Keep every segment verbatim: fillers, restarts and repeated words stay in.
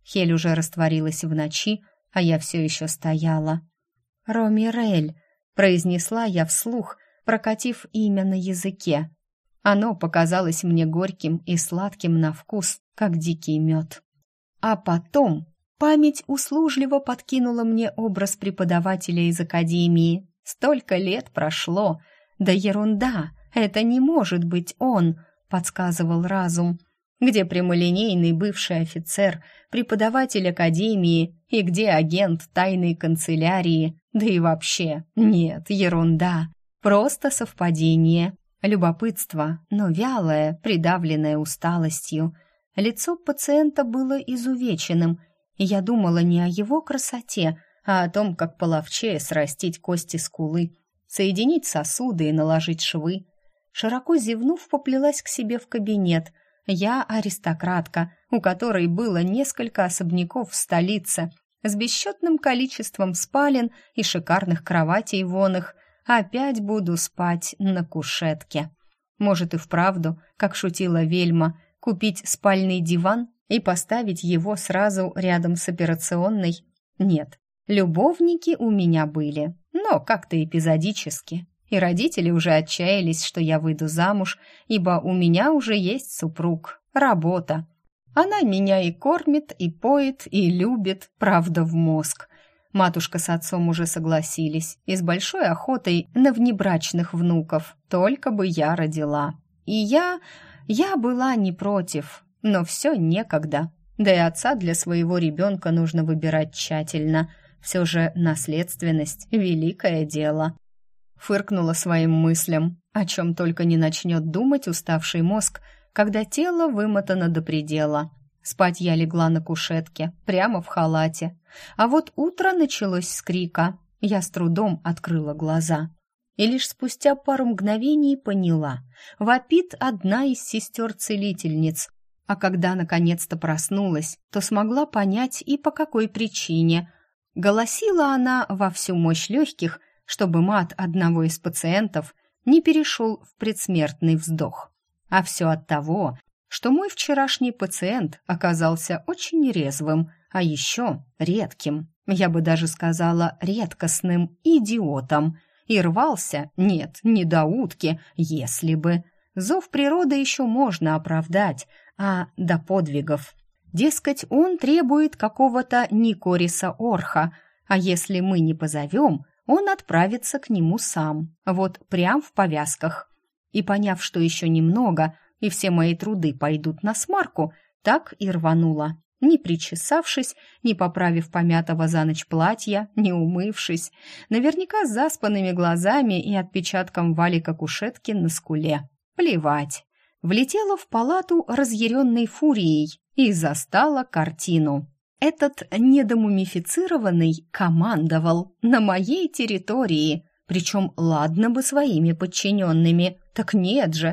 Хель уже растворилась в ночи, а я все еще стояла. «Ромирель», — произнесла я вслух, прокатив имя на языке. Оно показалось мне горьким и сладким на вкус, как дикий мед. А потом память услужливо подкинула мне образ преподавателя из академии. Столько лет прошло. Да ерунда, это не может быть он, подсказывал разум. Где прямолинейный бывший офицер, преподаватель академии и где агент тайной канцелярии? Да и вообще, нет, ерунда. Просто совпадение. Любопытство, но вялое, придавленное усталостью. Лицо пациента было изувеченным, и я думала не о его красоте, а о том, как половчее срастить кости скулы, соединить сосуды и наложить швы. Широко зевнув, поплелась к себе в кабинет. Я аристократка, у которой было несколько особняков в столице, с бесчетным количеством спален и шикарных кроватей вон их. Опять буду спать на кушетке. Может и вправду, как шутила Вельма, купить спальный диван и поставить его сразу рядом с операционной? Нет, любовники у меня были, но как-то эпизодически. И родители уже отчаялись, что я выйду замуж, ибо у меня уже есть супруг, работа. Она меня и кормит, и поет, и любит, правда, в мозг. Матушка с отцом уже согласились, и с большой охотой на внебрачных внуков, только бы я родила. И я... я была не против, но все некогда. Да и отца для своего ребенка нужно выбирать тщательно. Все же наследственность — великое дело. Фыркнула своим мыслям, о чем только не начнет думать уставший мозг, когда тело вымотано до предела. Спать я легла на кушетке, прямо в халате. А вот утро началось с крика. Я с трудом открыла глаза. И лишь спустя пару мгновений поняла. Вопит одна из сестер-целительниц. А когда наконец-то проснулась, то смогла понять и по какой причине. Голосила она во всю мощь легких, чтобы мат одного из пациентов не перешел в предсмертный вздох. А все от того, что мой вчерашний пациент оказался очень резвым, а еще редким, я бы даже сказала редкостным идиотом, и рвался, нет, не до утки, если бы. Зов природы еще можно оправдать, а до подвигов. Дескать, он требует какого-то Никориса Орха, а если мы не позовем, он отправится к нему сам, вот прям в повязках. И поняв, что еще немного, и все мои труды пойдут на смарку, так и рванула, не причесавшись, не поправив помятого за ночь платья, не умывшись, наверняка с заспанными глазами и отпечатком валика кушетки на скуле. Плевать. Влетела в палату разъяренной фурией и застала картину. Этот недомумифицированный командовал на моей территории, причем ладно бы своими подчиненными, так нет же,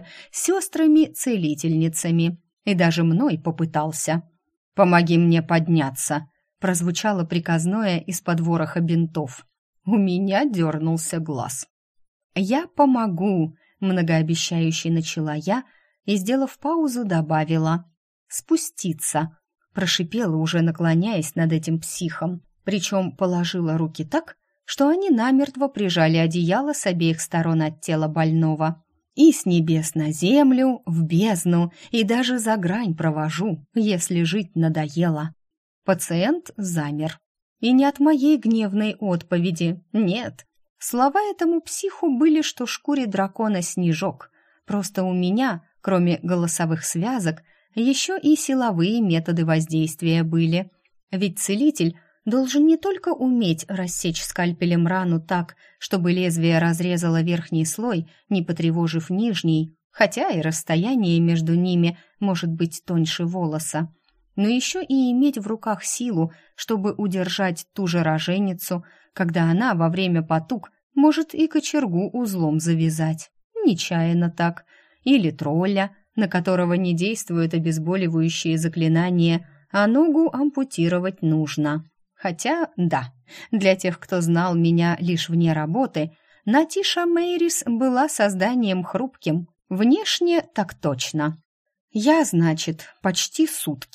сестрами-целительницами, и даже мной попытался. «Помоги мне подняться», — прозвучало приказное из-под вороха бинтов. У меня дернулся глаз. «Я помогу», — многообещающе начала я и, сделав паузу, добавила «спуститься». Прошипела, уже наклоняясь над этим психом, причем положила руки так, что они намертво прижали одеяло с обеих сторон от тела больного. И с небес на землю, в бездну, и даже за грань провожу, если жить надоело. Пациент замер. И не от моей гневной отповеди, нет. Слова этому психу были, что шкуре дракона снежок. Просто у меня, кроме голосовых связок, еще и силовые методы воздействия были. Ведь целитель должен не только уметь рассечь скальпелем рану так, чтобы лезвие разрезало верхний слой, не потревожив нижний, хотя и расстояние между ними может быть тоньше волоса, но еще и иметь в руках силу, чтобы удержать ту же роженицу, когда она во время потуг может и кочергу узлом завязать. Нечаянно так. Или тролля, на которого не действуют обезболивающие заклинания, а ногу ампутировать нужно. Хотя, да, для тех, кто знал меня лишь вне работы, Натиша Мейрис была созданием хрупким, внешне так точно. Я, значит, почти сутки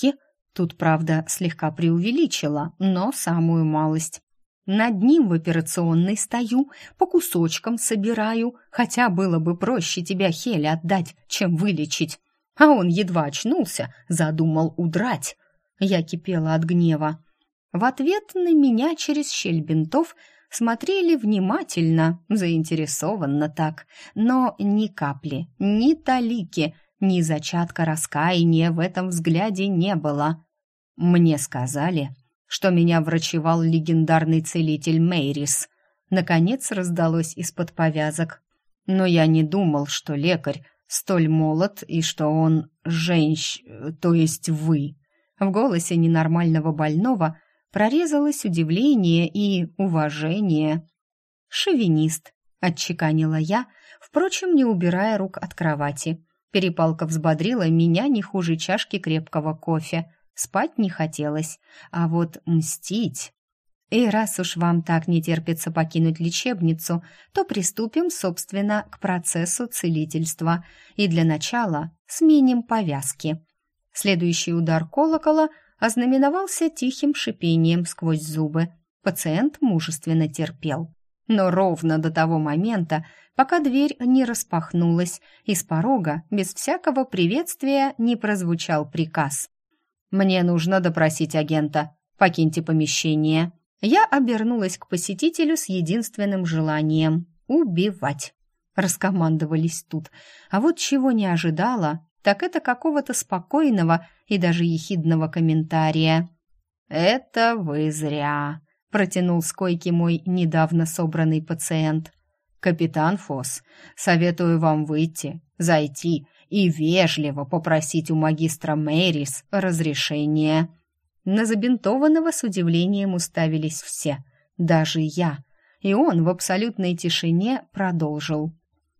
Тут, правда, слегка преувеличила, но самую малость. Над ним в операционной стою, по кусочкам собираю, хотя было бы проще тебя Хеле отдать, чем вылечить. А он едва очнулся, задумал удрать. Я кипела от гнева. В ответ на меня через щель бинтов смотрели внимательно, заинтересованно так, но ни капли, ни талики, ни зачатка раскаяния в этом взгляде не было. Мне сказали, что меня врачевал легендарный целитель Мейрис. Наконец раздалось из-под повязок. Но я не думал, что лекарь столь молод и что он женщ... то есть вы. В голосе ненормального больного прорезалось удивление и уважение. «Шовинист», — отчеканила я, впрочем, не убирая рук от кровати. Перепалка взбодрила меня не хуже чашки крепкого кофе. Спать не хотелось, а вот мстить... И раз уж вам так не терпится покинуть лечебницу, то приступим, собственно, к процессу целительства. И для начала сменим повязки. Следующий удар колокола ознаменовался тихим шипением сквозь зубы. Пациент мужественно терпел. Но ровно до того момента, пока дверь не распахнулась, и с порога, без всякого приветствия, не прозвучал приказ. «Мне нужно допросить агента. Покиньте помещение». Я обернулась к посетителю с единственным желанием — убивать. Раскомандовались тут. А вот чего не ожидала, так это какого-то спокойного и даже ехидного комментария. «Это вы зря», — протянул с койки мой недавно собранный пациент. «Капитан Фосс, советую вам выйти, зайти и вежливо попросить у магистра Мейрис разрешения». На забинтованного с удивлением уставились все, даже я, и он в абсолютной тишине продолжил.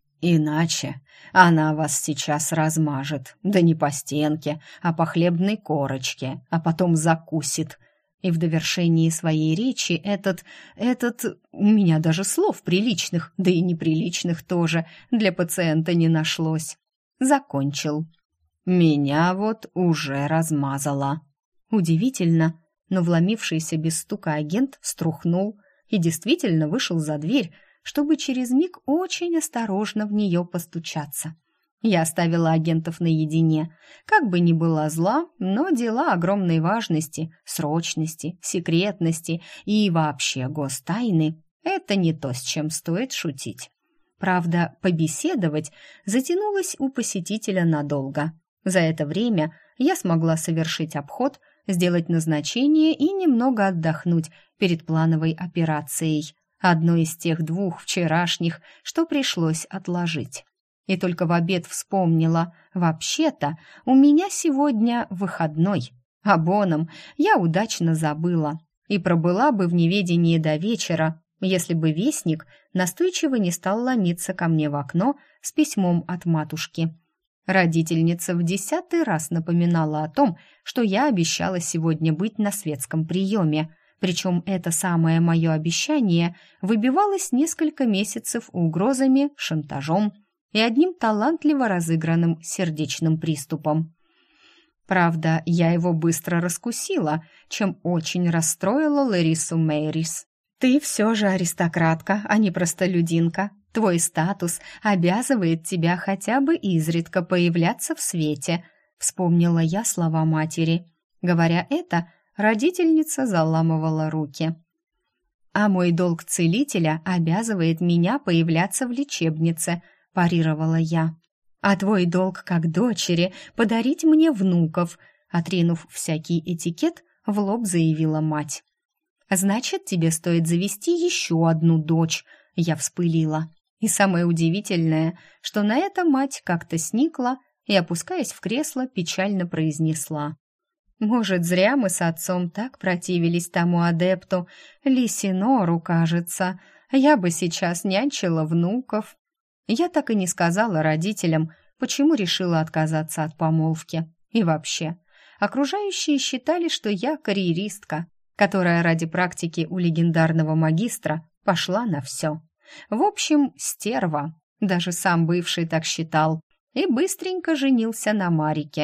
«Иначе она вас сейчас размажет, да не по стенке, а по хлебной корочке, а потом закусит». И в довершении своей речи этот, этот, у меня даже слов приличных, да и неприличных тоже, для пациента не нашлось. Закончил. «Меня вот уже размазало». Удивительно, но вломившийся без стука агент струхнул и действительно вышел за дверь, чтобы через миг очень осторожно в нее постучаться. Я оставила агентов наедине. Как бы ни была зла, но дела огромной важности, срочности, секретности и вообще гостайны — это не то, с чем стоит шутить. Правда, побеседовать затянулось у посетителя надолго. За это время я смогла совершить обход, сделать назначение и немного отдохнуть перед плановой операцией, одной из тех двух вчерашних, что пришлось отложить. И только в обед вспомнила, вообще-то у меня сегодня выходной, а боном я удачно забыла и пробыла бы в неведении до вечера, если бы вестник настойчиво не стал ломиться ко мне в окно с письмом от матушки. Родительница в десятый раз напоминала о том, что я обещала сегодня быть на светском приеме, причем это самое мое обещание выбивалось несколько месяцев угрозами, шантажом и одним талантливо разыгранным сердечным приступом. Правда, я его быстро раскусила, чем очень расстроила Ларису Мейрис. «Ты все же аристократка, а не простолюдинка. Твой статус обязывает тебя хотя бы изредка появляться в свете», — вспомнила я слова матери. Говоря это, родительница заламывала руки. «А мой долг целителя обязывает меня появляться в лечебнице», — парировала я. «А твой долг как дочери — подарить мне внуков», — отринув всякий этикет, в лоб заявила мать. «Значит, тебе стоит завести еще одну дочь», — я вспылила. И самое удивительное, что на это мать как-то сникла и, опускаясь в кресло, печально произнесла. «Может, зря мы с отцом так противились тому адепту, Лисинору, кажется. Я бы сейчас нянчила внуков». Я так и не сказала родителям, почему решила отказаться от помолвки. И вообще, окружающие считали, что я карьеристка, которая ради практики у легендарного магистра пошла на все. В общем, стерва, даже сам бывший так считал, и быстренько женился на Марике.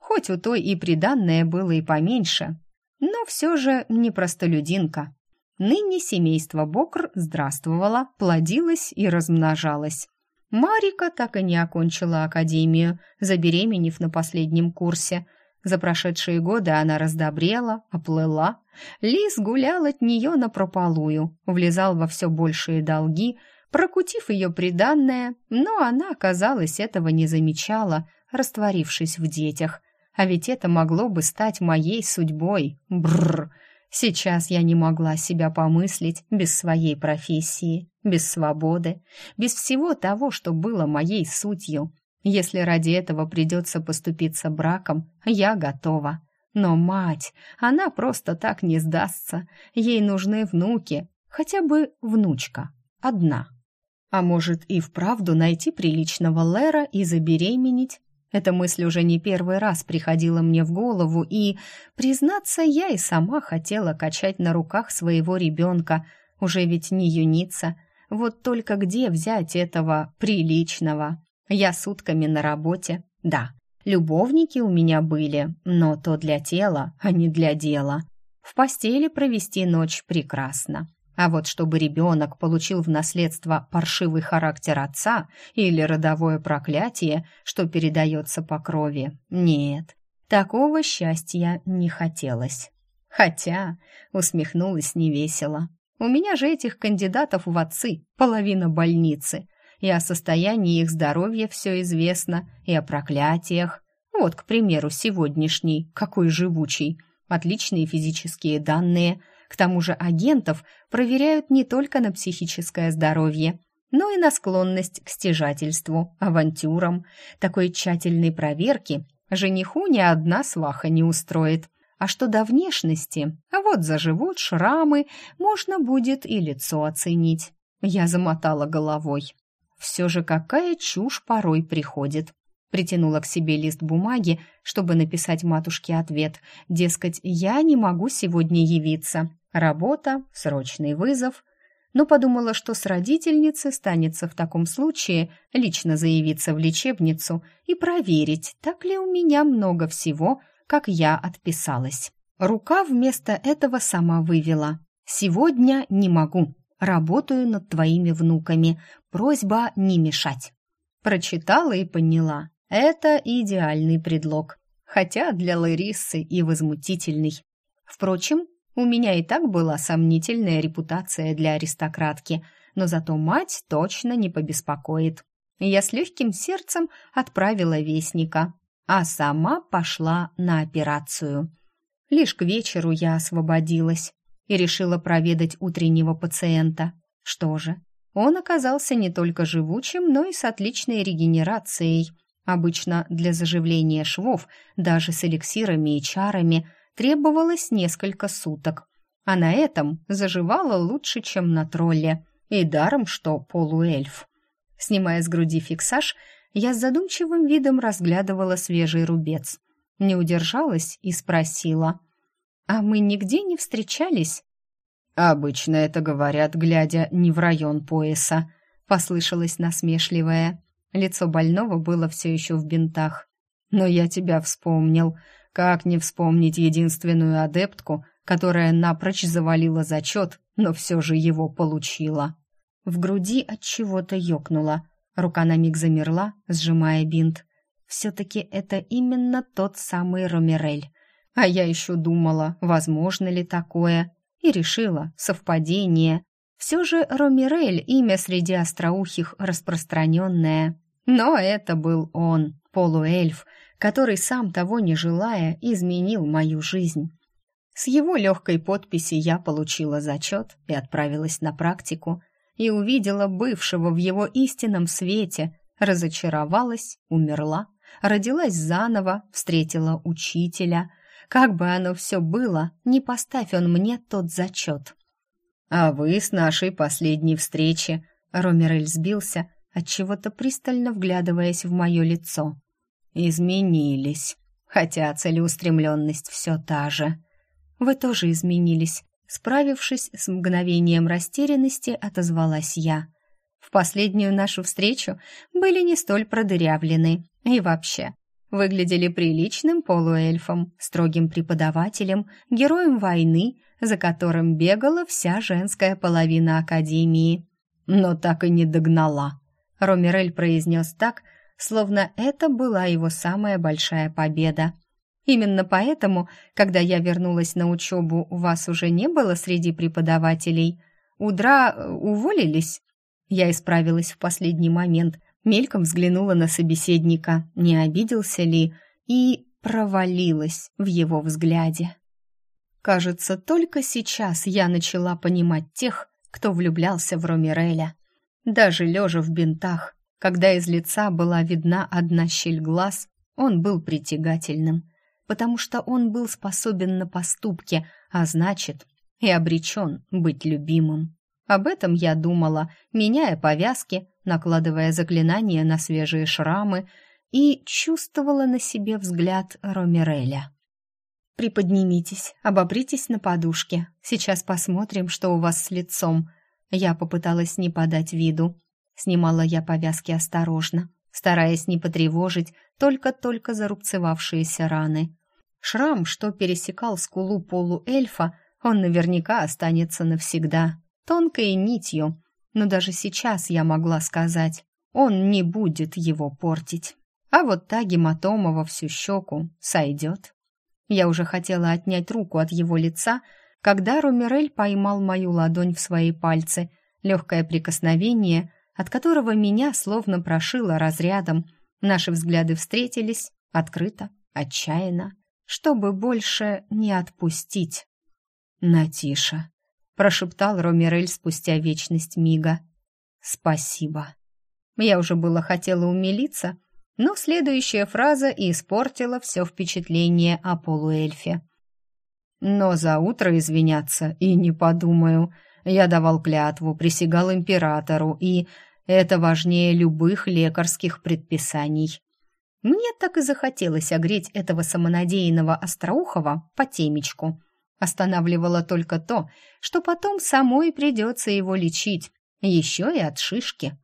хоть у той и приданное было и поменьше, но все же не простолюдинка. Ныне семейство Бокр здравствовало, плодилось и размножалось. Марика так и не окончила академию, забеременев на последнем курсе. За прошедшие годы она раздобрела, оплыла. Лис гулял от нее напропалую, влезал во все большие долги, прокутив ее приданное, но она, казалось, этого не замечала, растворившись в детях. А ведь это могло бы стать моей судьбой. Бррр! Сейчас я не могла себя помыслить без своей профессии, без свободы, без всего того, что было моей сутью. Если ради этого придется поступиться браком, я готова. Но мать, она просто так не сдастся. Ей нужны внуки, хотя бы внучка, одна. А может и вправду найти приличного Лера и забеременеть? Эта мысль уже не первый раз приходила мне в голову, и, признаться, я и сама хотела качать на руках своего ребенка, уже ведь не юница. Вот только где взять этого приличного? Я сутками на работе. Да, любовники у меня были, но то для тела, а не для дела. В постели провести ночь прекрасно. А вот чтобы ребенок получил в наследство паршивый характер отца или родовое проклятие, что передается по крови, нет, такого счастья не хотелось. Хотя, усмехнулась невесело, у меня же этих кандидатов в отцы половина больницы, и о состоянии их здоровья все известно, и о проклятиях. Вот, к примеру, сегодняшний, какой живучий, отличные физические данные. К тому же агентов проверяют не только на психическое здоровье, но и на склонность к стяжательству, авантюрам. Такой тщательной проверки жениху ни одна сваха не устроит. А что до внешности, а вот за живот, шрамы, можно будет и лицо оценить. Я замотала головой. Все же какая чушь порой приходит. Притянула к себе лист бумаги, чтобы написать матушке ответ. Дескать, я не могу сегодня явиться. Работа, срочный вызов. Но подумала, что с родительницы станется в таком случае лично заявиться в лечебницу и проверить, так ли у меня много всего, как я отписалась. Рука вместо этого сама вывела. «Сегодня не могу. Работаю над твоими внуками. Просьба не мешать». Прочитала и поняла. Это идеальный предлог, хотя для Ларисы и возмутительный. Впрочем, у меня и так была сомнительная репутация для аристократки, но зато мать точно не побеспокоит. Я с легким сердцем отправила вестника, а сама пошла на операцию. Лишь к вечеру я освободилась и решила проведать утреннего пациента. Что же, он оказался не только живучим, но и с отличной регенерацией. Обычно для заживления швов, даже с эликсирами и чарами, требовалось несколько суток. А на этом заживало лучше, чем на тролле. И даром, что полуэльф. Снимая с груди фиксаж, я с задумчивым видом разглядывала свежий рубец. Не удержалась и спросила: «А мы нигде не встречались?» «Обычно это говорят, глядя не в район пояса», — послышалось насмешливое. Лицо больного было все еще в бинтах. «Но я тебя вспомнил. Как не вспомнить единственную адептку, которая напрочь завалила зачет, но все же его получила?» В груди от чего-то ёкнуло. Рука на миг замерла, сжимая бинт. Все-таки это именно тот самый Ромирель. А я еще думала, возможно ли такое, и решила, совпадение. Все же Ромирель — имя среди остроухих распространенное. Но это был он, полуэльф, который, сам того не желая, изменил мою жизнь. С его легкой подписи я получила зачет и отправилась на практику, и увидела бывшего в его истинном свете, разочаровалась, умерла, родилась заново, встретила учителя. Как бы оно все было, не поставь он мне тот зачет. «А вы с нашей последней встречи», — Ромирель сбился, отчего-то пристально вглядываясь в мое лицо. «Изменились, хотя целеустремленность все та же». «Вы тоже изменились», — справившись с мгновением растерянности, отозвалась я. «В последнюю нашу встречу были не столь продырявлены. И вообще, выглядели приличным полуэльфом, строгим преподавателем, героем войны, за которым бегала вся женская половина Академии. Но так и не догнала. Ромерель произнес так, словно это была его самая большая победа. Именно поэтому, когда я вернулась на учебу, вас уже не было среди преподавателей. Удра уволились? Я исправилась в последний момент, мельком взглянула на собеседника, не обиделся ли, и провалилась в его взгляде. Кажется, только сейчас я начала понимать тех, кто влюблялся в Ромереля. Даже лежа в бинтах, когда из лица была видна одна щель глаз, он был притягательным, потому что он был способен на поступки, а значит, и обречен быть любимым. Об этом я думала, меняя повязки, накладывая заклинания на свежие шрамы, и чувствовала на себе взгляд Ромереля. «Приподнимитесь, обопритесь на подушке. Сейчас посмотрим, что у вас с лицом». Я попыталась не подать виду. Снимала я повязки осторожно, стараясь не потревожить только-только зарубцевавшиеся раны. Шрам, что пересекал скулу полуэльфа, он наверняка останется навсегда, тонкой нитью, но даже сейчас я могла сказать, он не будет его портить. А вот та гематома во всю щеку сойдет. Я уже хотела отнять руку от его лица, когда Ромерель поймал мою ладонь в свои пальцы, легкое прикосновение, от которого меня словно прошило разрядом. Наши взгляды встретились открыто, отчаянно, чтобы больше не отпустить. «Натиша», — прошептал Ромерель спустя вечность мига. «Спасибо». Я уже было хотела умилиться, но следующая фраза и испортила все впечатление о полуэльфе. «Но за утро извиняться и не подумаю. Я давал клятву, присягал императору, и это важнее любых лекарских предписаний». Мне так и захотелось огреть этого самонадеянного остроухова по темечку. Останавливало только то, что потом самой придется его лечить, еще и от шишки.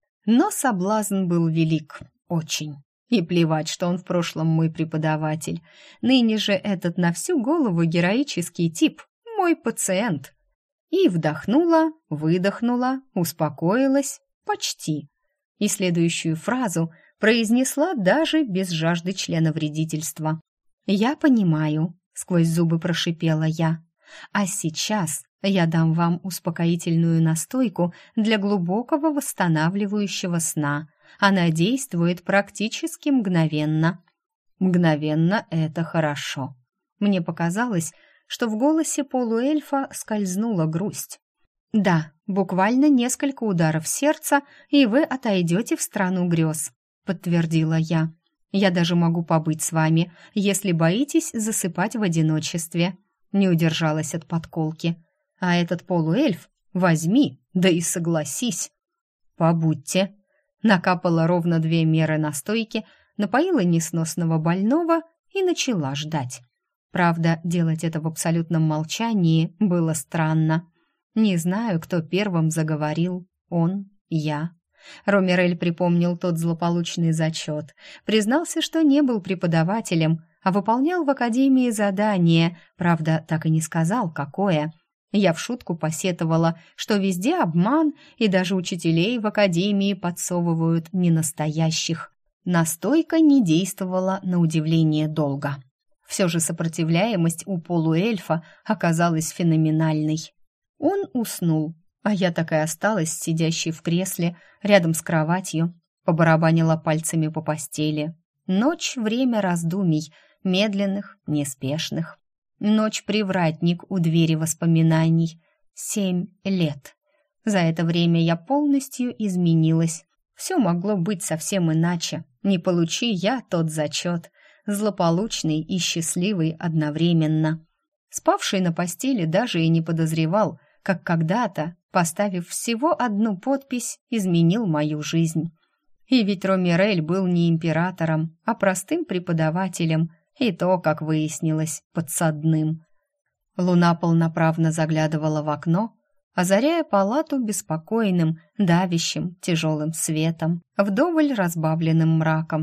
Но соблазн был велик, очень. И плевать, что он в прошлом мой преподаватель. Ныне же этот на всю голову героический тип — мой пациент. И вдохнула, выдохнула, успокоилась, почти. И следующую фразу произнесла даже без жажды членовредительства. «Я понимаю», — сквозь зубы прошипела я. «А сейчас я дам вам успокоительную настойку для глубокого восстанавливающего сна. Она действует практически мгновенно». Мгновенно — это хорошо. Мне показалось, что в голосе полуэльфа скользнула грусть. «Да, буквально несколько ударов сердца, и вы отойдете в страну грез», — подтвердила я. «Я даже могу побыть с вами, если боитесь засыпать в одиночестве». Не удержалась от подколки. «А этот полуэльф возьми, да и согласись». «Побудьте». Накапала ровно две меры настойки, напоила несносного больного и начала ждать. Правда, делать это в абсолютном молчании было странно. Не знаю, кто первым заговорил, он, я. Ромерель припомнил тот злополучный зачет, признался, что не был преподавателем, а выполнял в академии задание, правда, так и не сказал, какое. Я в шутку посетовала, что везде обман, и даже учителей в академии подсовывают ненастоящих. Настойка не действовала на удивление долго. Все же сопротивляемость у полуэльфа оказалась феноменальной. Он уснул, а я так и осталась сидящей в кресле рядом с кроватью, побарабанила пальцами по постели. Ночь — время раздумий, медленных, неспешных. Ночь-привратник у двери воспоминаний. Семь лет. За это время я полностью изменилась. Все могло быть совсем иначе. Не получи я тот зачет. Злополучный и счастливый одновременно. Спавший на постели даже и не подозревал, как когда-то, поставив всего одну подпись, изменил мою жизнь. И ведь Ромерель был не императором, а простым преподавателем, и то, как выяснилось, подсадным. Луна полноправно заглядывала в окно, озаряя палату беспокойным, давящим, тяжелым светом, вдоволь разбавленным мраком.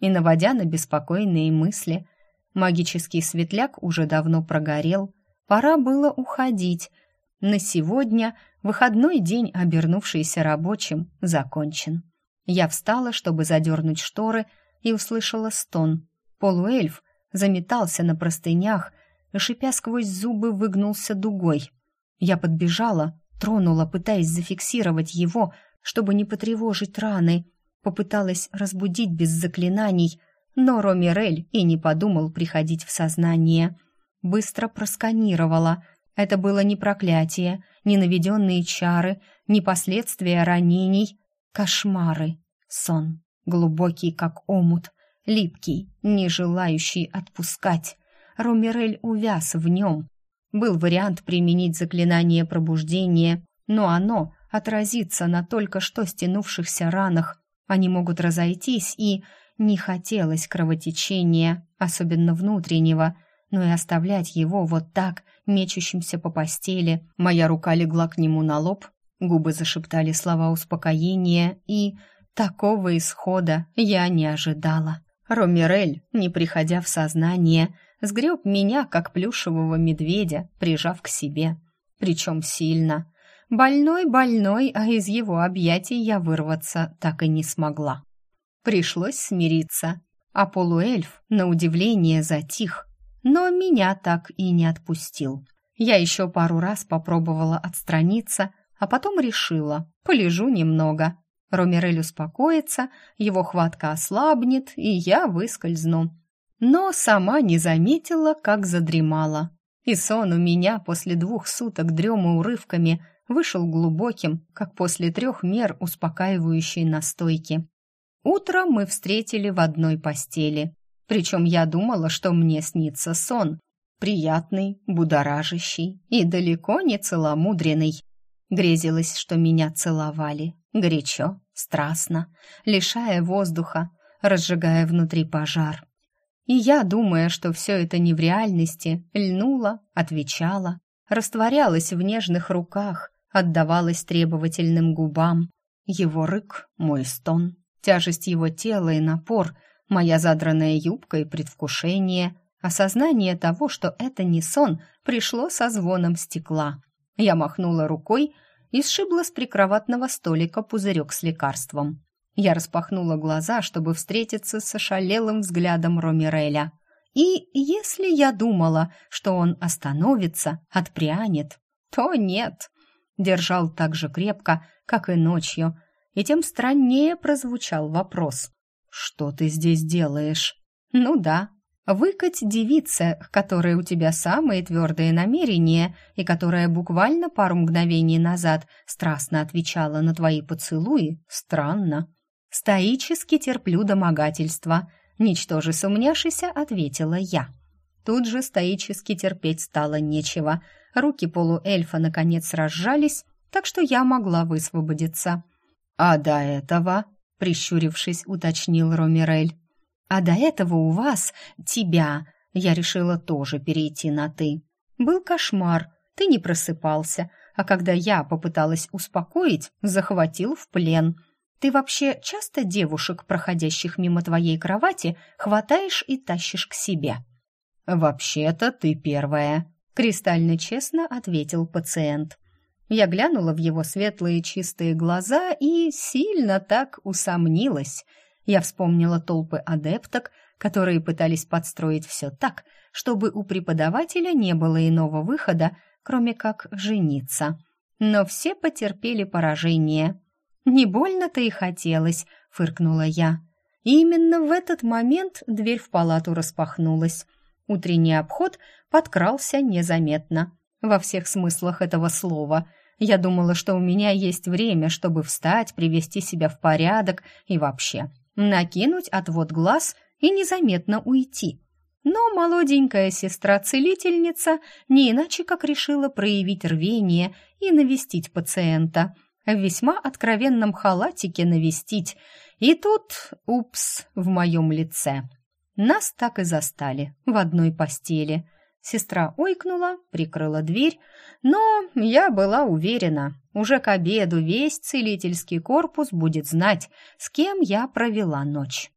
и наводя на беспокойные мысли. Магический светляк уже давно прогорел, пора было уходить. На сегодня выходной день, обернувшийся рабочим, закончен. Я встала, чтобы задернуть шторы, и услышала стон. Полуэльф заметался на простынях и, шипя сквозь зубы, выгнулся дугой. Я подбежала, тронула, пытаясь зафиксировать его, чтобы не потревожить раны. Попыталась разбудить без заклинаний, но Ромирель и не подумал приходить в сознание. Быстро просканировала. Это было не проклятие, не наведенные чары, не последствия ранений. Кошмары. Сон. Глубокий, как омут. Липкий, не желающий отпускать. Ромирель увяз в нем. Был вариант применить заклинание пробуждения, но оно отразится на только что стянувшихся ранах. Они могут разойтись, и не хотелось кровотечения, особенно внутреннего, но и оставлять его вот так, мечущимся по постели. Моя рука легла к нему на лоб, губы зашептали слова успокоения, и такого исхода я не ожидала. Ромирель, не приходя в сознание, сгреб меня, как плюшевого медведя, прижав к себе. Причем сильно. Больной-больной, а из его объятий я вырваться так и не смогла. Пришлось смириться, а полуэльф, на удивление, затих, но меня так и не отпустил. Я еще пару раз попробовала отстраниться, а потом решила, полежу немного. Ромирель успокоится, его хватка ослабнет, и я выскользну. Но сама не заметила, как задремала. И сон у меня после двух суток дремы урывками вышел глубоким, как после трех мер успокаивающей настойки. Утро мы встретили в одной постели. Причем я думала, что мне снится сон. Приятный, будоражащий и далеко не целомудренный. Грезилось, что меня целовали. Горячо, страстно, лишая воздуха, разжигая внутри пожар. И я, думая, что все это не в реальности, льнула, отвечала, растворялась в нежных руках, отдавалась требовательным губам. Его рык, мой стон, тяжесть его тела и напор, моя задранная юбка и предвкушение, осознание того, что это не сон, пришло со звоном стекла. Я махнула рукой и сшибла с прикроватного столика пузырек с лекарством. Я распахнула глаза, чтобы встретиться с ошалелым взглядом Ромиреля. И если я думала, что он остановится, отпрянет, то нет. Держал так же крепко, как и ночью, и тем страннее прозвучал вопрос. «Что ты здесь делаешь?» «Ну да, выкать девице, которой у тебя самые твердые намерения и которая буквально пару мгновений назад страстно отвечала на твои поцелуи, странно. Стоически терплю домогательства», ничтоже сумняшися, ответила я. Тут же стоически терпеть стало нечего. Руки полуэльфа наконец разжались, так что я могла высвободиться. «А до этого?» — прищурившись, уточнил Ромирель. «А до этого у вас, тебя, я решила тоже перейти на «ты». Был кошмар, ты не просыпался, а когда я попыталась успокоить, захватил в плен. Ты вообще часто девушек, проходящих мимо твоей кровати, хватаешь и тащишь к себе?» «Вообще-то ты первая», — кристально честно ответил пациент. Я глянула в его светлые чистые глаза и сильно так усомнилась. Я вспомнила толпы адепток, которые пытались подстроить все так, чтобы у преподавателя не было иного выхода, кроме как жениться. Но все потерпели поражение. «Не больно-то и хотелось», — фыркнула я. И именно в этот момент дверь в палату распахнулась. Утренний обход подкрался незаметно. Во всех смыслах этого слова. Я думала, что у меня есть время, чтобы встать, привести себя в порядок и вообще накинуть отвод глаз и незаметно уйти. Но молоденькая сестра-целительница не иначе как решила проявить рвение и навестить пациента. В весьма откровенном халатике навестить. И тут, упс, в моем лице. Нас так и застали в одной постели. Сестра ойкнула, прикрыла дверь, но я была уверена, уже к обеду весь целительский корпус будет знать, с кем я провела ночь.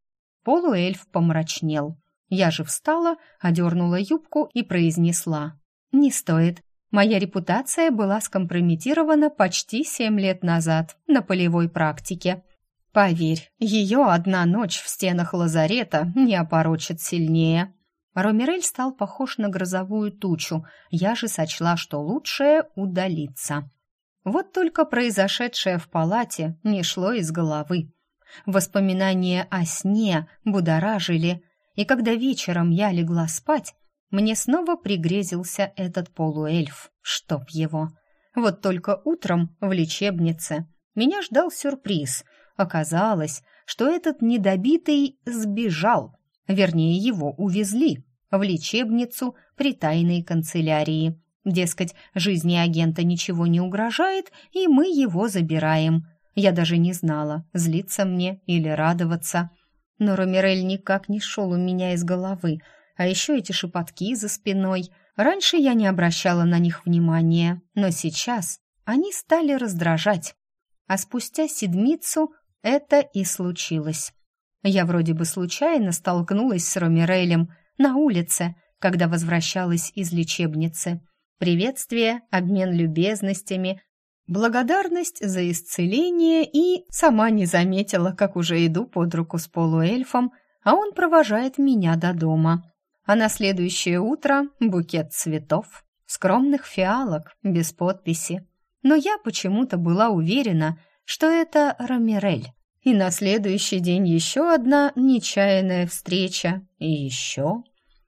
Полуэльф помрачнел. Я же встала, одернула юбку и произнесла: «Не стоит. Моя репутация была скомпрометирована почти семь лет назад на полевой практике. Поверь, ее одна ночь в стенах лазарета не опорочит сильнее». Ромирель стал похож на грозовую тучу, я же сочла, что лучшее — удалиться. Вот только произошедшее в палате не шло из головы. Воспоминания о сне будоражили, и когда вечером я легла спать, мне снова пригрезился этот полуэльф, чтоб его. Вот только утром в лечебнице меня ждал сюрприз. Оказалось, что этот недобитый сбежал, вернее, его увезли в лечебницу при тайной канцелярии. Дескать, жизни агента ничего не угрожает, и мы его забираем. Я даже не знала, злиться мне или радоваться. Но Ромирель никак не шел у меня из головы, а еще эти шепотки за спиной. Раньше я не обращала на них внимания, но сейчас они стали раздражать. А спустя седмицу это и случилось. Я вроде бы случайно столкнулась с Ромирелем на улице, когда возвращалась из лечебницы. Приветствие, обмен любезностями, благодарность за исцеление, и сама не заметила, как уже иду под руку с полуэльфом, а он провожает меня до дома. А на следующее утро букет цветов, скромных фиалок, без подписи. Но я почему-то была уверена, что это Ромирель. И на следующий день еще одна нечаянная встреча. И еще.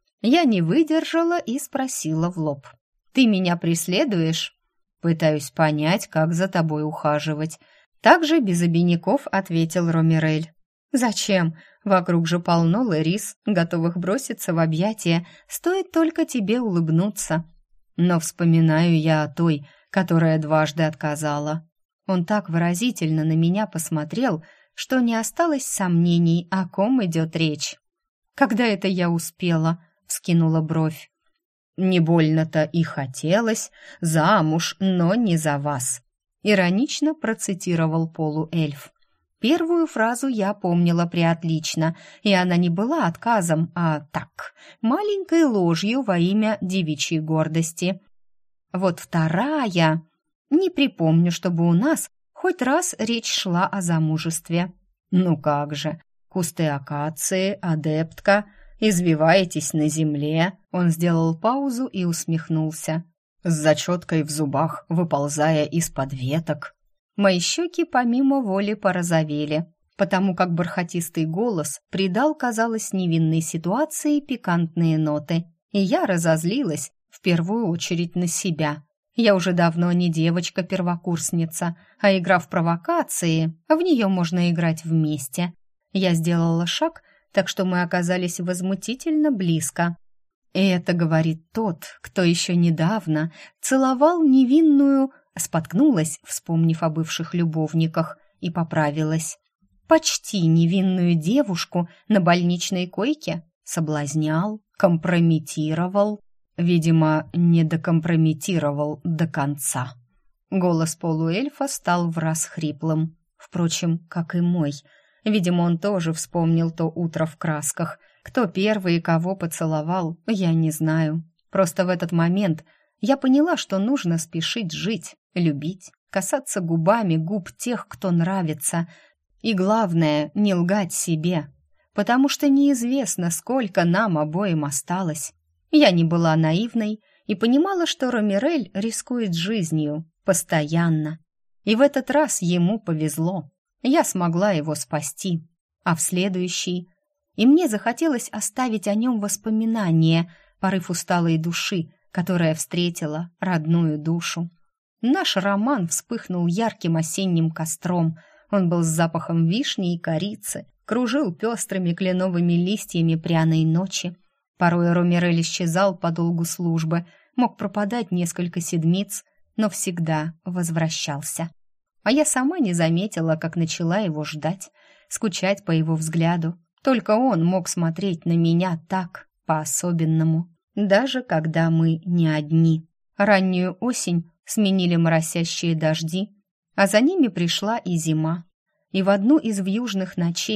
Я не выдержала и спросила в лоб: «Ты меня преследуешь?» «Пытаюсь понять, как за тобой ухаживать». Также без обиняков ответил Ромирель. «Зачем? Вокруг же полно лэрис, готовых броситься в объятия, стоит только тебе улыбнуться». Но вспоминаю я о той, которая дважды отказала. Он так выразительно на меня посмотрел, что не осталось сомнений, о ком идет речь. «Когда это я успела?» — вскинула бровь. «Не больно-то и хотелось, замуж, но не за вас», — иронично процитировал полуэльф. Первую фразу я помнила преотлично, и она не была отказом, а так, маленькой ложью во имя девичьей гордости. Вот вторая... Не припомню, чтобы у нас хоть раз речь шла о замужестве. Ну как же, кусты акации, адептка, извиваетесь на земле. Он сделал паузу и усмехнулся, с зачеткой в зубах, выползая из-под веток. Мои щеки помимо воли порозовели, потому как бархатистый голос придал, казалось, невинной ситуации пикантные ноты. И я разозлилась в первую очередь на себя. Я уже давно не девочка-первокурсница, а игра в провокации, в нее можно играть вместе. Я сделала шаг, так что мы оказались возмутительно близко. И это говорит тот, кто еще недавно целовал невинную, споткнулась, вспомнив о бывших любовниках, и поправилась. Почти невинную девушку на больничной койке соблазнял, компрометировал. Видимо, не докомпрометировал до конца. Голос полуэльфа стал враз хриплым. Впрочем, как и мой. Видимо, он тоже вспомнил то утро в красках. Кто первый и кого поцеловал, я не знаю. Просто в этот момент я поняла, что нужно спешить жить, любить, касаться губами губ тех, кто нравится. И главное, не лгать себе, потому что неизвестно, сколько нам обоим осталось. Я не была наивной и понимала, что Ромирель рискует жизнью постоянно. И в этот раз ему повезло. Я смогла его спасти. А в следующий... И мне захотелось оставить о нем воспоминания, порыв усталой души, которая встретила родную душу. Наш роман вспыхнул ярким осенним костром. Он был с запахом вишни и корицы, кружил пестрыми кленовыми листьями пряной ночи. Порой Ромирель исчезал по долгу службы, мог пропадать несколько седмиц, но всегда возвращался. А я сама не заметила, как начала его ждать, скучать по его взгляду. Только он мог смотреть на меня так, по-особенному, даже когда мы не одни. Раннюю осень сменили моросящие дожди, а за ними пришла и зима. И в одну из вьюжных ночей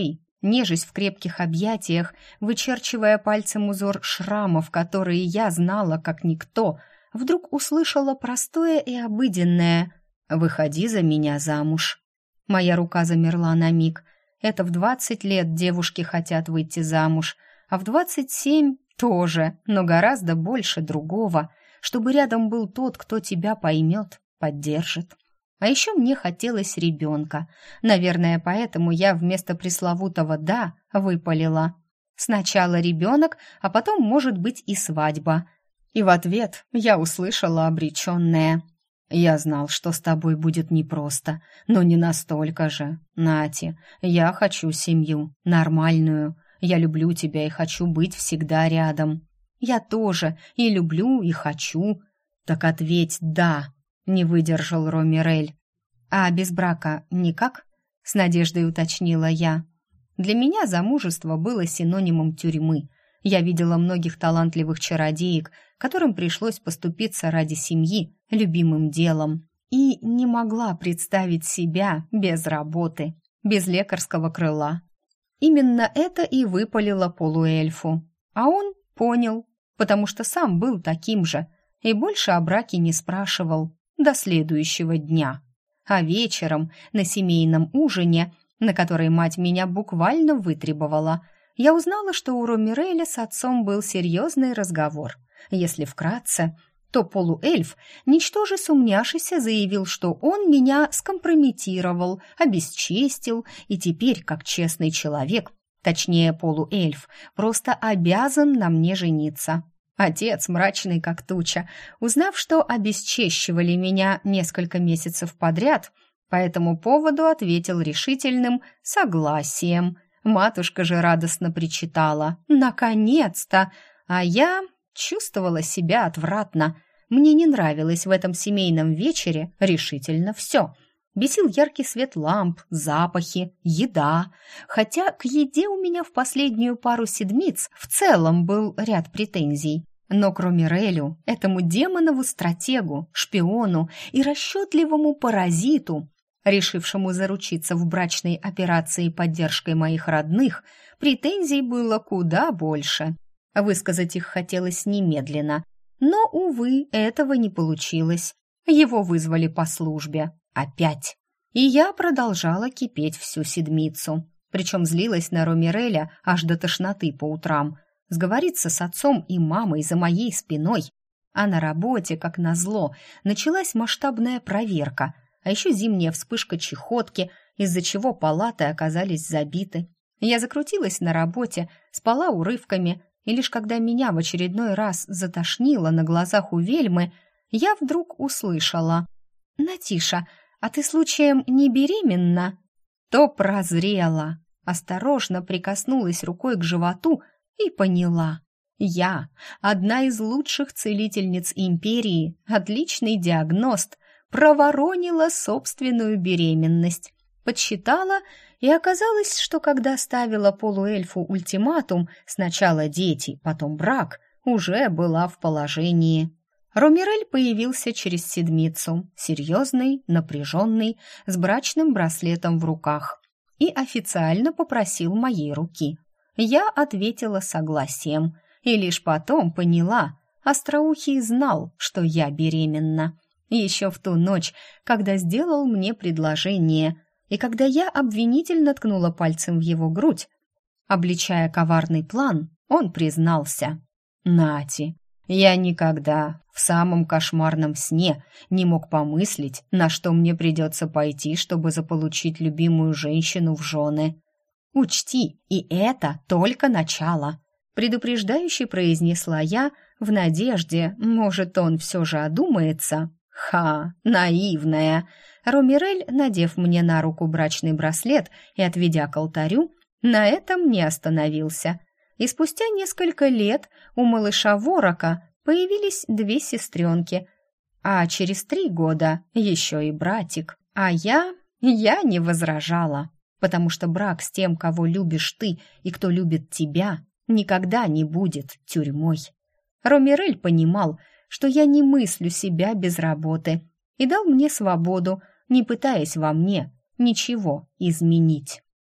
нежесть в крепких объятиях, вычерчивая пальцем узор шрамов, которые я знала как никто, вдруг услышала простое и обыденное «Выходи за меня замуж». Моя рука замерла на миг. Это в двадцать лет девушки хотят выйти замуж, а в двадцать семь тоже, но гораздо больше другого, чтобы рядом был тот, кто тебя поймет, поддержит. А еще мне хотелось ребенка. Наверное, поэтому я вместо пресловутого «да» выпалила. Сначала ребенок, а потом, может быть, и свадьба. И в ответ я услышала обреченное: «Я знал, что с тобой будет непросто, но не настолько же. Нати, я хочу семью, нормальную. Я люблю тебя и хочу быть всегда рядом». «Я тоже и люблю, и хочу». «Так ответь «да», — не выдержал Ромирель. «А без брака никак?» — с надеждой уточнила я. Для меня замужество было синонимом тюрьмы. Я видела многих талантливых чародеек, которым пришлось поступиться ради семьи, любимым делом, и не могла представить себя без работы, без лекарского крыла. Именно это и выпалило полуэльфу. А он понял, потому что сам был таким же, и больше о браке не спрашивал до следующего дня. А вечером на семейном ужине, на который мать меня буквально вытребовала, я узнала, что у Ромиреля с отцом был серьезный разговор. Если вкратце, то полуэльф, ничтоже сумняшися, заявил, что он меня скомпрометировал, обесчестил, и теперь, как честный человек, точнее полуэльф, просто обязан на мне жениться. Отец, мрачный как туча, узнав, что обесчещивали меня несколько месяцев подряд, по этому поводу ответил решительным согласием. Матушка же радостно причитала: «Наконец-то!» А я чувствовала себя отвратно. Мне не нравилось в этом семейном вечере решительно все. Бесил яркий свет ламп, запахи, еда. Хотя к еде у меня в последнюю пару седмиц в целом был ряд претензий. Но к Ромирелю, этому демонову-стратегу, шпиону и расчетливому паразиту, решившему заручиться в брачной операции поддержкой моих родных, претензий было куда больше. Высказать их хотелось немедленно, но, увы, этого не получилось. Его вызвали по службе. Опять. И я продолжала кипеть всю седмицу. Причем злилась на Ромиреля аж до тошноты по утрам. Сговориться с отцом и мамой за моей спиной. А на работе, как назло, началась масштабная проверка, а еще зимняя вспышка чехотки, из-за чего палаты оказались забиты. Я закрутилась на работе, спала урывками, и лишь когда меня в очередной раз затошнило на глазах у Вельмы, я вдруг услышала: «Натиша, а ты случаем не беременна?» То прозрела, осторожно прикоснулась рукой к животу и поняла. Я, одна из лучших целительниц империи, отличный диагност, проворонила собственную беременность. Подсчитала, и оказалось, что когда ставила полуэльфу ультиматум «сначала дети, потом брак», уже была в положении. Ромирель появился через седмицу, серьезный, напряженный, с брачным браслетом в руках, и официально попросил моей руки. Я ответила согласием, и лишь потом поняла, остроухий знал, что я беременна. Еще в ту ночь, когда сделал мне предложение, и когда я обвинительно ткнула пальцем в его грудь, обличая коварный план, он признался: «Нати, я никогда в самом кошмарном сне не мог помыслить, на что мне придется пойти, чтобы заполучить любимую женщину в жены. Учти, и это только начало», — предупреждающе произнесла я в надежде, может, он все же одумается. Ха, наивная. Ромирель, надев мне на руку брачный браслет и отведя к алтарю, на этом не остановился. И спустя несколько лет у малыша Ворока появились две сестренки, а через три года еще и братик. А я, я не возражала, потому что брак с тем, кого любишь ты и кто любит тебя, никогда не будет тюрьмой. Ромирель понимал, что я не мыслю себя без работы, и дал мне свободу, не пытаясь во мне ничего изменить.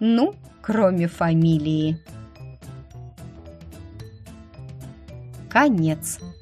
Ну, кроме фамилии. Конец.